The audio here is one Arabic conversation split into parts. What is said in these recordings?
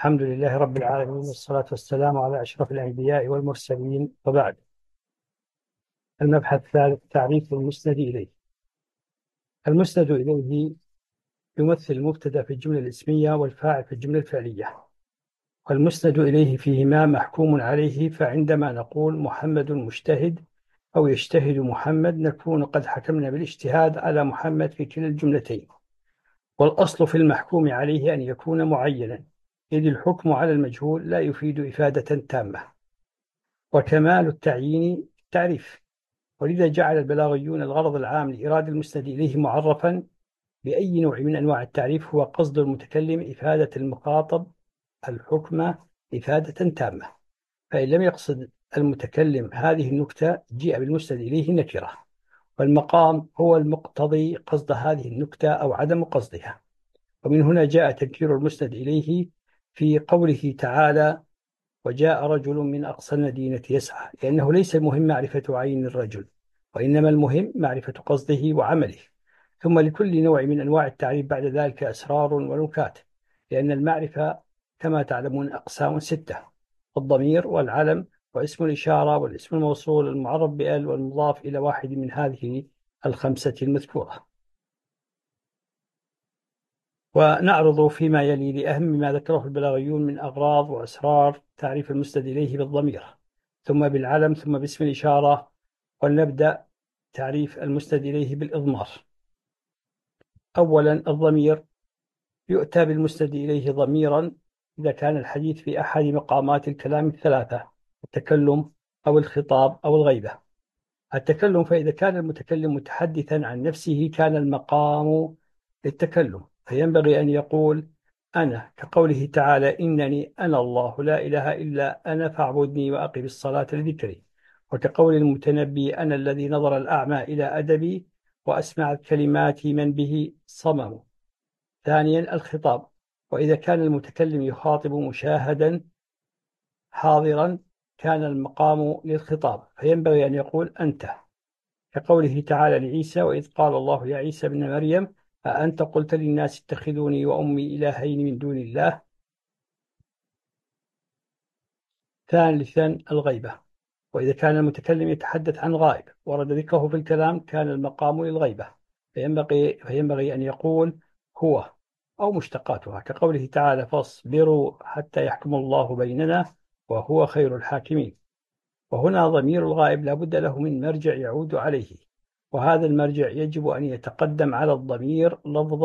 الحمد لله رب العالمين، والصلاة والسلام على أشرف الأنبياء والمرسلين، وبعد. المبحث الثالث: تعريف المسند إليه. المسند إليه يمثل المبتدأ في الجملة الاسمية والفاعل في الجملة الفعلية، والمسند إليه فيهما محكوم عليه. فعندما نقول محمد مجتهد أو يجتهد محمد نكون قد حكمنا بالاجتهاد على محمد في كلا الجملتين. والأصل في المحكوم عليه أن يكون معينا، إذ الحكم على المجهول لا يفيد إفادة تامة، وكمال التعيين التعريف. ولذا جعل البلاغيون الغرض العام لإيراد المسند إليه معرفا بأي نوع من أنواع التعريف هو قصد المتكلم إفادة المخاطب الحكم إفادة تامة. فإن لم يقصد المتكلم هذه النكتة جيء بالمسند إليه نكرة، والمقام هو المقتضي قصد هذه النكتة أو عدم قصدها. ومن هنا جاء تنكير المسند إليه في قوله تعالى: وجاء رجل من أقصى المدينة يسعى، لأنه ليس المهم معرفة عين الرجل، وإنما المهم معرفة قصده وعمله. ثم لكل نوع من أنواع التعريف بعد ذلك أسرار ونكات، لأن المعرفة كما تعلمون أقسام 6: الضمير والعلم واسم الإشارة والاسم الموصول المعرف بال والمضاف إلى واحد من هذه الخمسة المذكورة. ونعرض فيما يلي لأهم ما ذكره البلاغيون من أغراض وأسرار تعريف المسند إليه بالضمير، ثم بالعلم، ثم باسم الإشارة. ولنبدأ تعريف المسند إليه بالإضمار. أولا، الضمير: يؤتى بالمسند إليه ضميرا إذا كان الحديث في أحد مقامات الكلام الثلاثة: التكلم أو الخطاب أو الغيبة. التكلم: فإذا كان المتكلم متحدثا عن نفسه كان المقام للتكلم، فينبغي أن يقول أنا، كقوله تعالى: إنني أنا الله لا إله إلا أنا فاعبدني وأقم الصلاة لذكري. وكقول المتنبي: أنا الذي نظر الأعمى إلى أدبي وأسمع الكلمات من به صمم. ثانيا، الخطاب: وإذا كان المتكلم يخاطب مشاهدا حاضرا كان المقام للخطاب، فينبغي أن يقول أنت، كقوله تعالى لعيسى: وإذ قال الله يا عيسى ابن مريم أأنت قلت للناس اتخذوني وأمي إلهين من دون الله. ثالثا، الغيبة: وإذا كان المتكلم يتحدث عن غائب ورد ذكره في الكلام كان المقام للغيبة، فينبغي أن يقول هو أو مشتقاتها، كقوله تعالى: فاصبروا حتى يحكم الله بيننا وهو خير الحاكمين. وهنا ضمير الغائب لا بد له من مرجع يعود عليه، وهذا المرجع يجب أن يتقدم على الضمير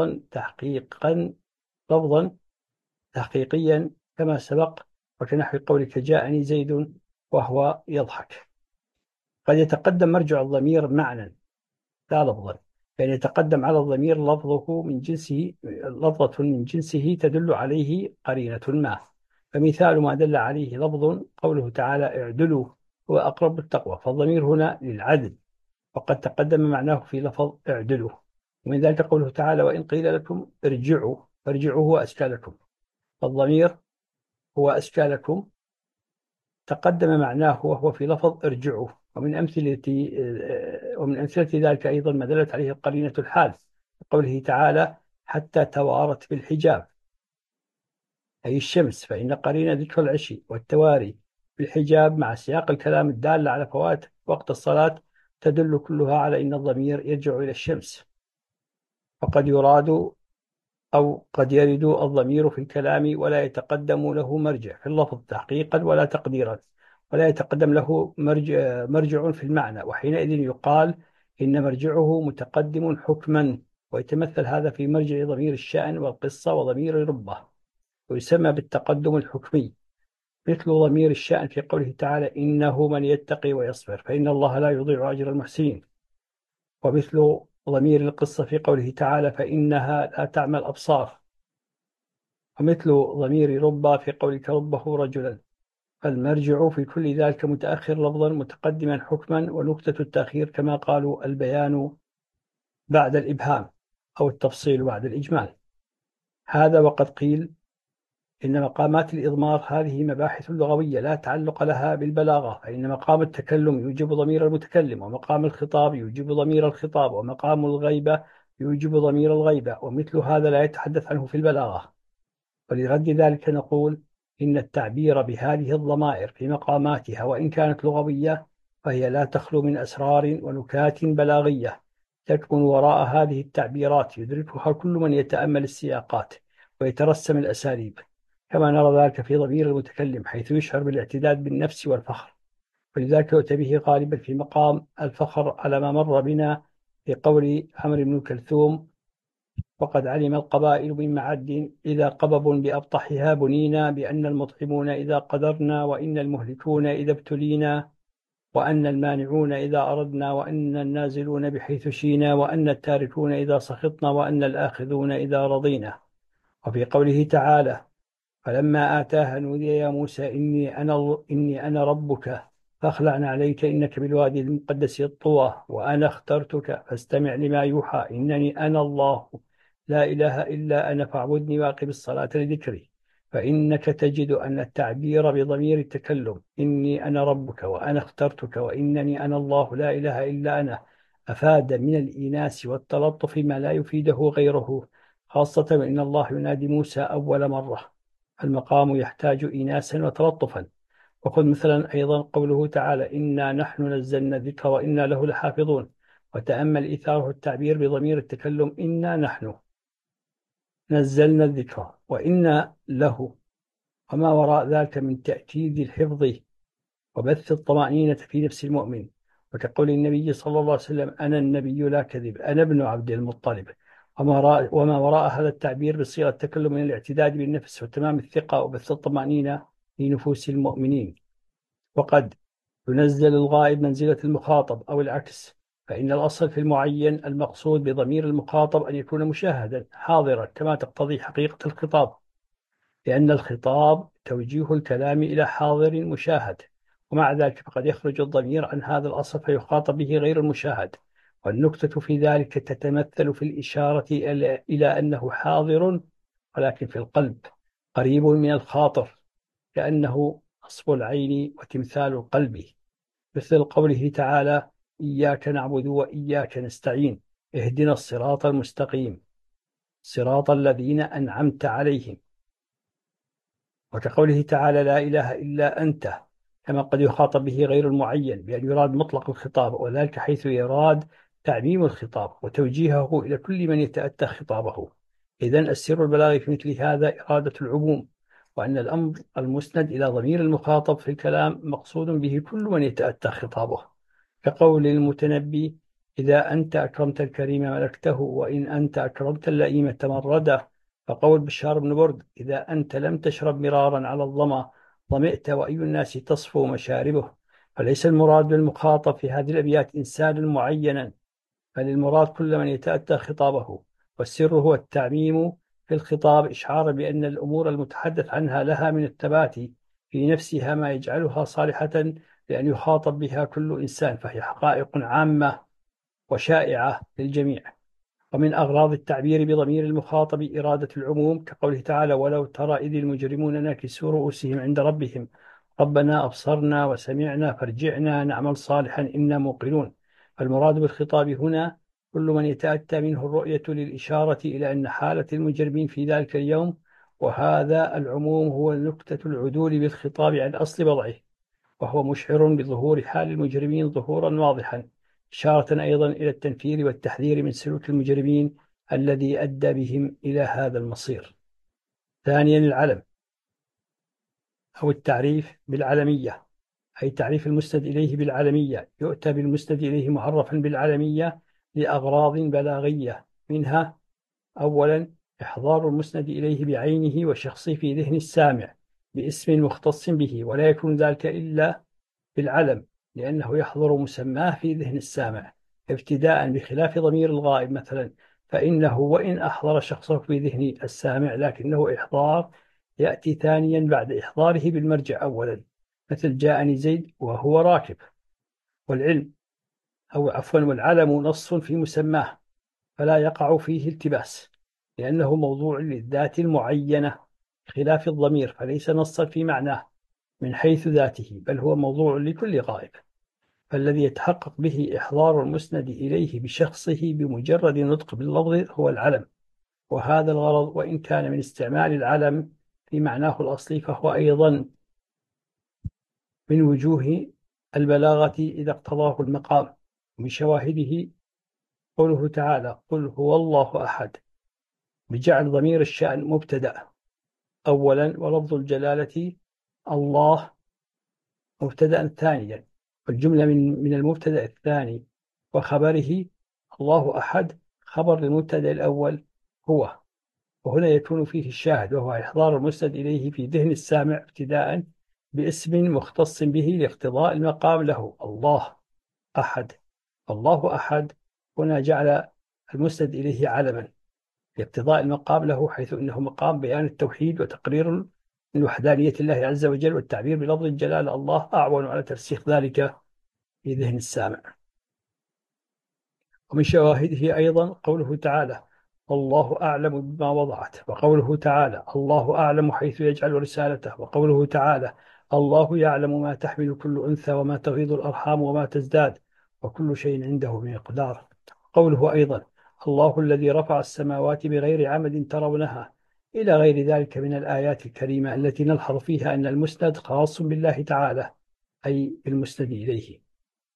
لفظا تحقيقيا كما سبق، وكنحو قولك جاءني زيد وهو يضحك. قد يتقدم مرجع الضمير معنى لا لفظا، يعني يتقدم على الضمير لفظة من جنسه تدل عليه قرينة ما. فمثال ما دل عليه لفظ قوله تعالى: اعدلوا هو أقرب التقوى، فالضمير هنا للعدل، وقد تقدم معناه في لفظ اعدلوا. ومن ذلك قوله تعالى: وإن قيل لكم ارجعوا فارجعوا هو أزكى لكم، فالضمير هو أزكى لكم تقدم معناه وهو في لفظ ارجعوا. ومن أمثلة ذلك أيضا ما دلت عليه قرينة الحال، قوله تعالى: حتى توارت بالحجاب، أي الشمس، فإن قرينة ذكر العشي والتواري بالحجاب مع سياق الكلام الدال على فوات وقت الصلاة تدل كلها على أن الضمير يرجع إلى الشمس. فقد يراد أو قد يرد الضمير في الكلام ولا يتقدم له مرجع في اللفظ تحقيقا ولا تقديرا، ولا يتقدم له مرجع في المعنى، وحينئذ يقال إن مرجعه متقدم حكما، ويتمثل هذا في مرجع ضمير الشأن والقصة وضمير ربه، ويسمى بالتقدم الحكمي، مثل ضمير الشأن في قوله تعالى: إنه من يتقي ويصبر فإن الله لا يضيع أجر المحسنين. ومثل ضمير القصة في قوله تعالى: فإنها لا تعمى الأبصار. ومثل ضمير رب في قولك ربه رجلا. المرجع في كل ذلك متأخر لفظا متقدما حكما، ونكتة التأخير كما قالوا البيان بعد الإبهام أو التفصيل بعد الإجمال. هذا وقد قيل إن مقامات الإضمار هذه مباحث لغوية لا تعلق لها بالبلاغة، فإن مقام التكلم يوجب ضمير المتكلم، ومقام الخطاب يوجب ضمير الخطاب، ومقام الغيبة يوجب ضمير الغيبة، ومثل هذا لا يتحدث عنه في البلاغة. ولرد ذلك نقول إن التعبير بهذه الضمائر في مقاماتها وإن كانت لغوية فهي لا تخلو من أسرار ونكات بلاغية تكمن وراء هذه التعبيرات يدركها كل من يتأمل السياقات ويترسم الأساليب، كما نرى ذلك في ضمير المتكلم حيث يشعر بالاعتداد بالنفس والفخر، ولذلك يؤتى به غالبا في مقام الفخر على ما مر بنا في قول عمرو بن كلثوم: وقد علم القبائل من معد إذا قبب بأبطحها بنينا، بأن المطعمون إذا قدرنا، وإن المهلكون إذا ابتلينا، وأن المانعون إذا أردنا، وأن النازلون بحيث شينا، وأن التاركون إذا سخطنا، وأن الآخذون إذا رضينا. وفي قوله تعالى: فلما آتاها نودي يا موسى إني أنا ربك فاخلع عليك إنك بالوادي المقدس طوى وأنا اخترتك فاستمع لما يوحى إنني أنا الله لا إله إلا أنا فاعبدني وأقم الصلاة لذكري. فإنك تجد أن التعبير بضمير التكلم إني أنا ربك وأنا اخترتك وإنني أنا الله لا إله إلا أنا أفاد من الإيناس والتلطف ما لا يفيده غيره، خاصة وإن الله ينادي موسى أول مرة، المقام يحتاج إيناسا وتلطفا. وخذ مثلا أيضا قوله تعالى: إنا نحن نزلنا الذكر وإنا له لحافظون، وتأمل إيثاره التعبير بضمير التكلم إنا نحن نزلنا الذكر وإنا له، وما وراء ذلك من تأكيد الحفظ وبث الطمأنينة في نفس المؤمن، وكقول النبي صلى الله عليه وسلم: أنا النبي لا كذب أنا ابن عبد المطلب. وما وراء هذا التعبير بصيغة التكلم من الاعتداد بالنفس وتمام الثقة وبث الطمأنينة في نفوس المؤمنين. وقد ينزل الغائب منزلة المخاطب أو العكس، فإن الأصل في المعين المقصود بضمير المخاطب أن يكون مشاهدا حاضرا كما تقتضي حقيقة الخطاب، لأن الخطاب توجيه الكلام إلى حاضر مشاهد، ومع ذلك فقد يخرج الضمير عن هذا الأصل فيخاطب به غير المشاهد. والنكتة في ذلك تتمثل في الإشارة إلى أنه حاضر ولكن في القلب قريب من الخاطر، كأنه نصب العين وتمثال القلب، مثل قوله تعالى: إياك نعبد وإياك نستعين اهدنا الصراط المستقيم صراط الذين أنعمت عليهم. وكقوله تعالى: لا إله إلا أنت، كما قد يخاطب به غير المعين بأن يراد مطلق الخطاب، وذلك حيث يراد تعميم الخطاب وتوجيهه إلى كل من يتأتى خطابه. إذن السر البلاغي في مثل هذا إرادة العموم، وأن الأمر المسند إلى ضمير المخاطب في الكلام مقصود به كل من يتأتى خطابه، كقول المتنبي: إذا أنت أكرمت الكريم ملكته وإن أنت أكرمت اللئيم تمرده. فقول بشار بن برد: إذا أنت لم تشرب مرارا على الظما ظمئت وأي الناس تصفو مشاربه. فليس المراد بالمخاطب في هذه الأبيات إنسانا معينا، بل المراد كل من يتأتى خطابه، والسر هو التعميم في الخطاب إشعارا بأن الأمور المتحدث عنها لها من الثبات في نفسها ما يجعلها صالحة لأن يخاطب بها كل إنسان، فهي حقائق عامة وشائعة للجميع. ومن أغراض التعبير بضمير المخاطب إرادة العموم، كقوله تعالى: ولو ترى إذ المجرمون ناكسوا رؤوسهم عند ربهم ربنا أبصرنا وسمعنا فارجعنا نعمل صالحا إنا موقنون. فالمراد بالخطاب هنا كل من يتأتى منه الرؤية للإشارة إلى أن حالة المجرمين في ذلك اليوم، وهذا العموم هو نكتة العدول بالخطاب عن أصل وضعه، وهو مشعر بظهور حال المجرمين ظهورا واضحا، إشارة أيضا إلى التنفير والتحذير من سلوك المجرمين الذي أدى بهم إلى هذا المصير. ثانيا، العلم أو التعريف بالعلمية، أي تعريف المسند إليه بالعلمية. يؤتى بالمسند إليه معرفا بالعلمية لأغراض بلاغية، منها: أولا، إحضار المسند إليه بعينه وشخصه في ذهن السامع باسم مختص به، ولا يكون ذلك إلا بالعلم، لأنه يحضر مسماه في ذهن السامع ابتداء، بخلاف ضمير الغائب مثلا، فإنه وإن أحضر شخصه في ذهن السامع لكنه إحضار يأتي ثانيا بعد إحضاره بالمرجع أولا، مثل جاءني زيد وهو راكب. والعلم والعلم نص في مسماه فلا يقع فيه التباس، لأنه موضوع للذات المعينة، خلاف الضمير فليس نصا في معناه من حيث ذاته، بل هو موضوع لكل غائب، فالذي يتحقق به إحضار المسند إليه بشخصه بمجرد نطق باللفظ هو العلم. وهذا الغرض وإن كان من استعمال العلم في معناه الأصلي فهو أيضا من وجوه البلاغة إذا اقتضاه المقام. ومن شواهده قوله تعالى: قل هو الله أحد، بجعل ضمير الشأن مبتدأ أولا، ولفظ الجلالة الله مبتدأ ثانيا، والجملة من المبتدأ الثاني وخبره الله أحد خبر للمبتدأ الأول هو. وهنا يكون فيه الشاهد، وهو إحضار المسند إليه في ذهن السامع ابتداء باسم مختص به لاقتضاء المقام له الله أحد. الله أحد هنا جعل المسند إليه علما لاقتضاء المقام له، حيث إنه مقام بيان التوحيد وتقرير من وحدانية الله عز وجل، والتعبير بلفظ الجلالة الله أعون على ترسيخ ذلك في ذهن السامع. ومن شواهده أيضا قوله تعالى: الله أعلم بما وضعت، وقوله تعالى: الله أعلم حيث يجعل رسالته، وقوله تعالى: الله يعلم ما تحمل كل أنثى وما تغيض الأرحام وما تزداد وكل شيء عنده بمقدار. قوله أيضا: الله الذي رفع السماوات بغير عمد ترونها، إلى غير ذلك من الآيات الكريمة التي نلحظ فيها أن المسند خاص بالله تعالى، أي بالمسند إليه.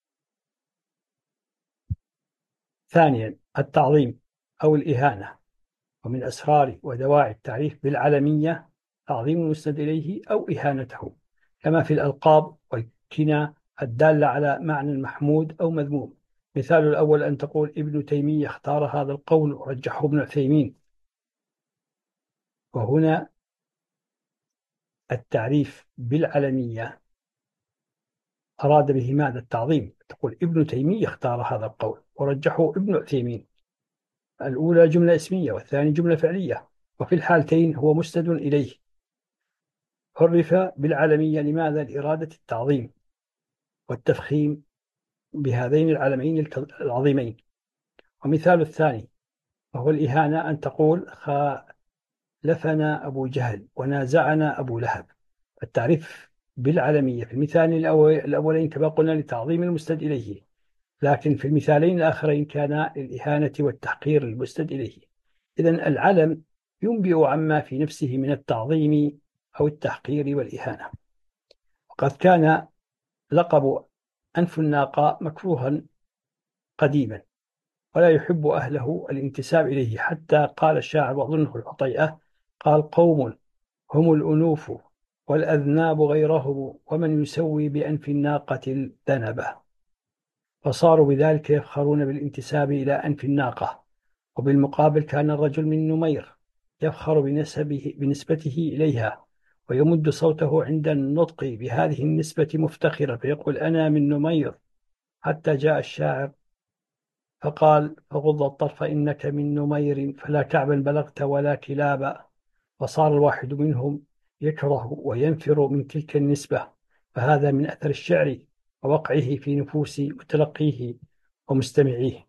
ثانيا التعظيم أو الإهانة. ومن أسرار ودواعي التعريف بالعلمية تعظيم المسند إليه أو إهانته، كما في الألقاب والكنى الدالة على معنى محمود أو مذموم. مثال الأول أن تقول ابن تيمية اختار هذا القول ورجحه ابن عثيمين. وهنا التعريف بالعلمية أراد به ماذا؟ التعظيم. تقول ابن تيمية اختار هذا القول ورجحه ابن عثيمين. الأولى جملة اسمية والثاني جملة فعلية، وفي الحالتين هو مسند إليه. عرف بالعلمية لماذا؟ لإرادة التعظيم والتفخيم بهذين العلمين العظيمين. ومثال الثاني وهو الإهانة أن تقول خالفنا أبو جهل ونازعنا أبو لهب. التعريف بالعلمية في المثال الأولين كما قلنا لتعظيم المسند إليه، لكن في المثالين الآخرين كان للإهانة والتحقير المسند إليه. إذن العلم ينبئ عما في نفسه من التعظيم أو التحقير والإهانة. وقد كان لقب أنف الناقة مكروها قديما، ولا يحب أهله الانتساب إليه، حتى قال الشاعر وأظنه العطيئة قال: قوم هم الأنوف والأذناب غيرهم، ومن يسوي بأنف الناقة الذنبة. فصاروا بذلك يفخرون بالانتساب إلى أنف الناقة. وبالمقابل كان الرجل من نمير يفخر بنسبته إليها، ويمد صوته عند النطق بهذه النسبة مفتخرا فيقول: أنا من نمير، حتى جاء الشاعر فقال: فغض الطرف إنك من نمير، فلا كعبا بلغت ولا كلابا. فصار الواحد منهم يكره وينفر من تلك النسبة. فهذا من أثر الشعر ووقعه في نفوس متلقيه ومستمعيه.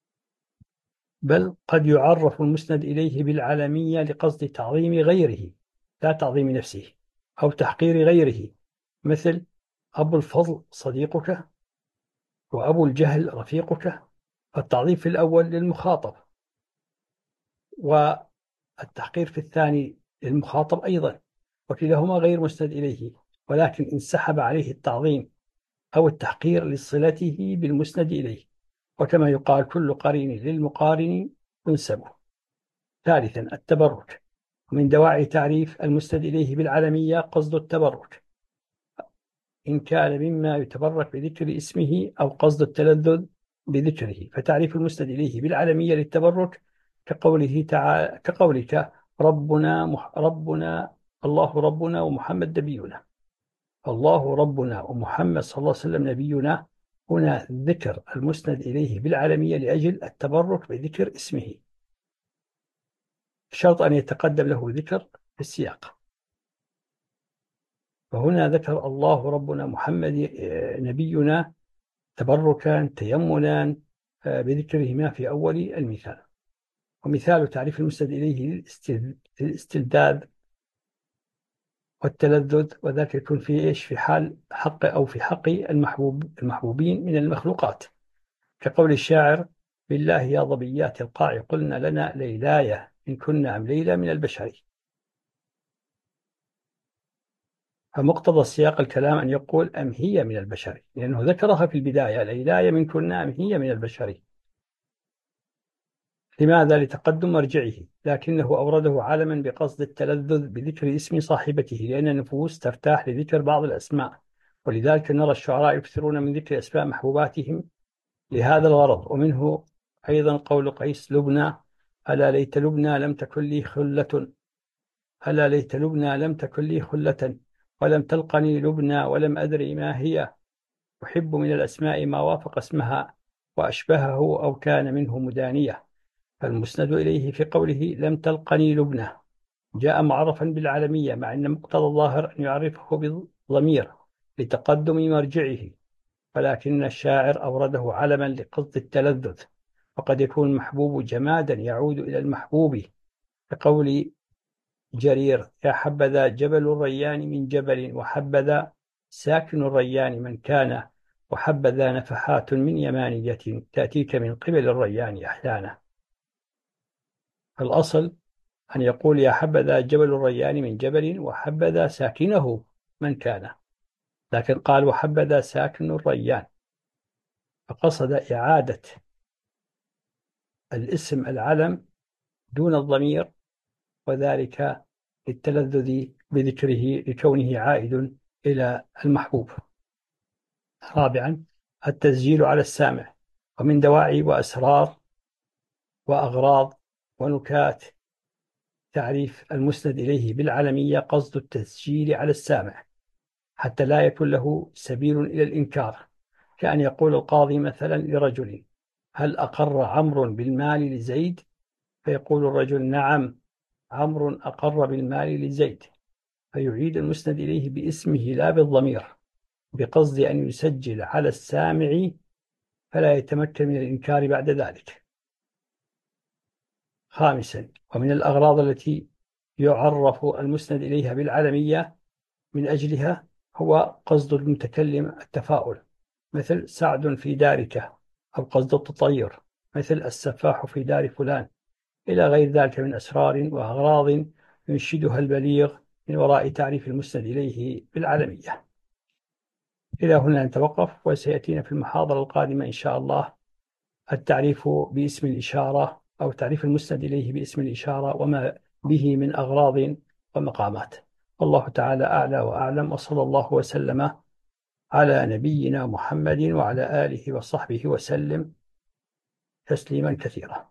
بل قد يعرف المسند إليه بالعلمية لقصد تعظيم غيره لا تعظيم نفسه، أو تحقير غيره، مثل أبو الفضل صديقك وأبو الجهل رفيقك. فالتعظيم في الأول للمخاطب، والتحقير في الثاني للمخاطب أيضا، وكلاهما غير مسند إليه، ولكن انسحب عليه التعظيم أو التحقير لصلته بالمسند إليه. وكما يقال: كل قرين للمقارن ينسب. ثالثا التبرك. ومن دواعي تعريف المسند إليه بالعلمية قصد التبرك، إن كان مما يتبرك بذكر اسمه أو قصد التلذذ بذكره. فتعريف المسند إليه بالعلمية للتبرك كقوله تعالى، كقولك: ربنا الله ربنا ومحمد نبينا. الله ربنا ومحمد صلى الله عليه وسلم نبينا. هنا ذكر المسند إليه بالعلمية لأجل التبرك بذكر اسمه، شرط أن يتقدم له ذكر في السياق. فهنا ذكر الله ربنا محمد نبينا تبركا تيمنا بذكرهما في أول المثال. ومثال تعريف المسند إليه الاستلذاذ والتلذذ، وذاك يكون في إيش؟ في حال حق أو في حق المحبوبين من المخلوقات، كقول الشاعر: بالله يا ظبيات القاع قلنا لنا ليلاية إن كنا أم ليلى من البشر. فمقتضى سياق الكلام أن يقول أم هي من البشر، لأنه ذكرها في البداية الإله منكن أم هي من البشر. لماذا؟ لتقدم مرجعه، لكنه أورده علما بقصد التلذذ بذكر اسم صاحبته، لأن النفوس ترتاح لذكر بعض الأسماء، ولذلك نرى الشعراء يكثرون من ذكر أسماء محبوباتهم لهذا الغرض. ومنه أيضا قول قيس لبنى: ألا ليت لبنى لم تكن لي خلة، ألا ليت لبنى لم تكن لي خلة، ولم تلقني لبنى ولم أدري ما هي، أحب من الأسماء ما وافق اسمها وأشبهه أو كان منه مدانية. فالمسند إليه في قوله لم تلقني لبنى جاء معرفا بالعالمية، مع أن مقتضى الظاهر أن يعرفه بالضمير لتقدم مرجعه، ولكن الشاعر أورده علما لقصد التلذذ، وقد يكون المحبوب جمادا يعود إلى المحبوب، كقول جرير: يا حبذا جبل الريان من جبل، وحبذا ساكن الريان من كان، وحبذا نفحات من يمانية تأتيك من قبل الريان أحيانا. الأصل أن يقول يا حبذا جبل الريان من جبل، وحبذا ساكنه من كان، لكن قال وحبذا ساكن الريان، فقصد إعادة الاسم العلم دون الضمير، وذلك للتلذذ بذكره لكونه عائد إلى المحبوب. رابعا: التسجيل على السامع. ومن دواعي وأسرار وأغراض ونكات تعريف المسند إليه بالعلمية قصد التسجيل على السامع حتى لا يكون له سبيل إلى الإنكار، كأن يقول القاضي مثلا لرجل: هل أقر عمرو بالمال لزيد؟ فيقول الرجل: نعم، عمرو أقر بالمال لزيد، فيعيد المسند إليه باسمه لا بالضمير، بقصد أن يسجل على السامع فلا يتمكن من الإنكار بعد ذلك. خامسا: ومن الأغراض التي يعرف المسند إليها بالعلمية من أجلها هو قصد المتكلم التفاؤل، مثل سعد في دارك، أو قصد التطير، مثل السفاح في دار فلان، إلى غير ذلك من أسرار وأغراض ينشدها البليغ من وراء تعريف المسند إليه بالعلمية. إلى هنا نتوقف، وسيأتينا في المحاضرة القادمة إن شاء الله التعريف باسم الإشارة، أو تعريف المسند إليه باسم الإشارة وما به من أغراض ومقامات. والله تعالى أعلى وأعلم، وصلى الله وسلم على نبينا محمد وعلى آله وصحبه وسلم تسليما كثيرا.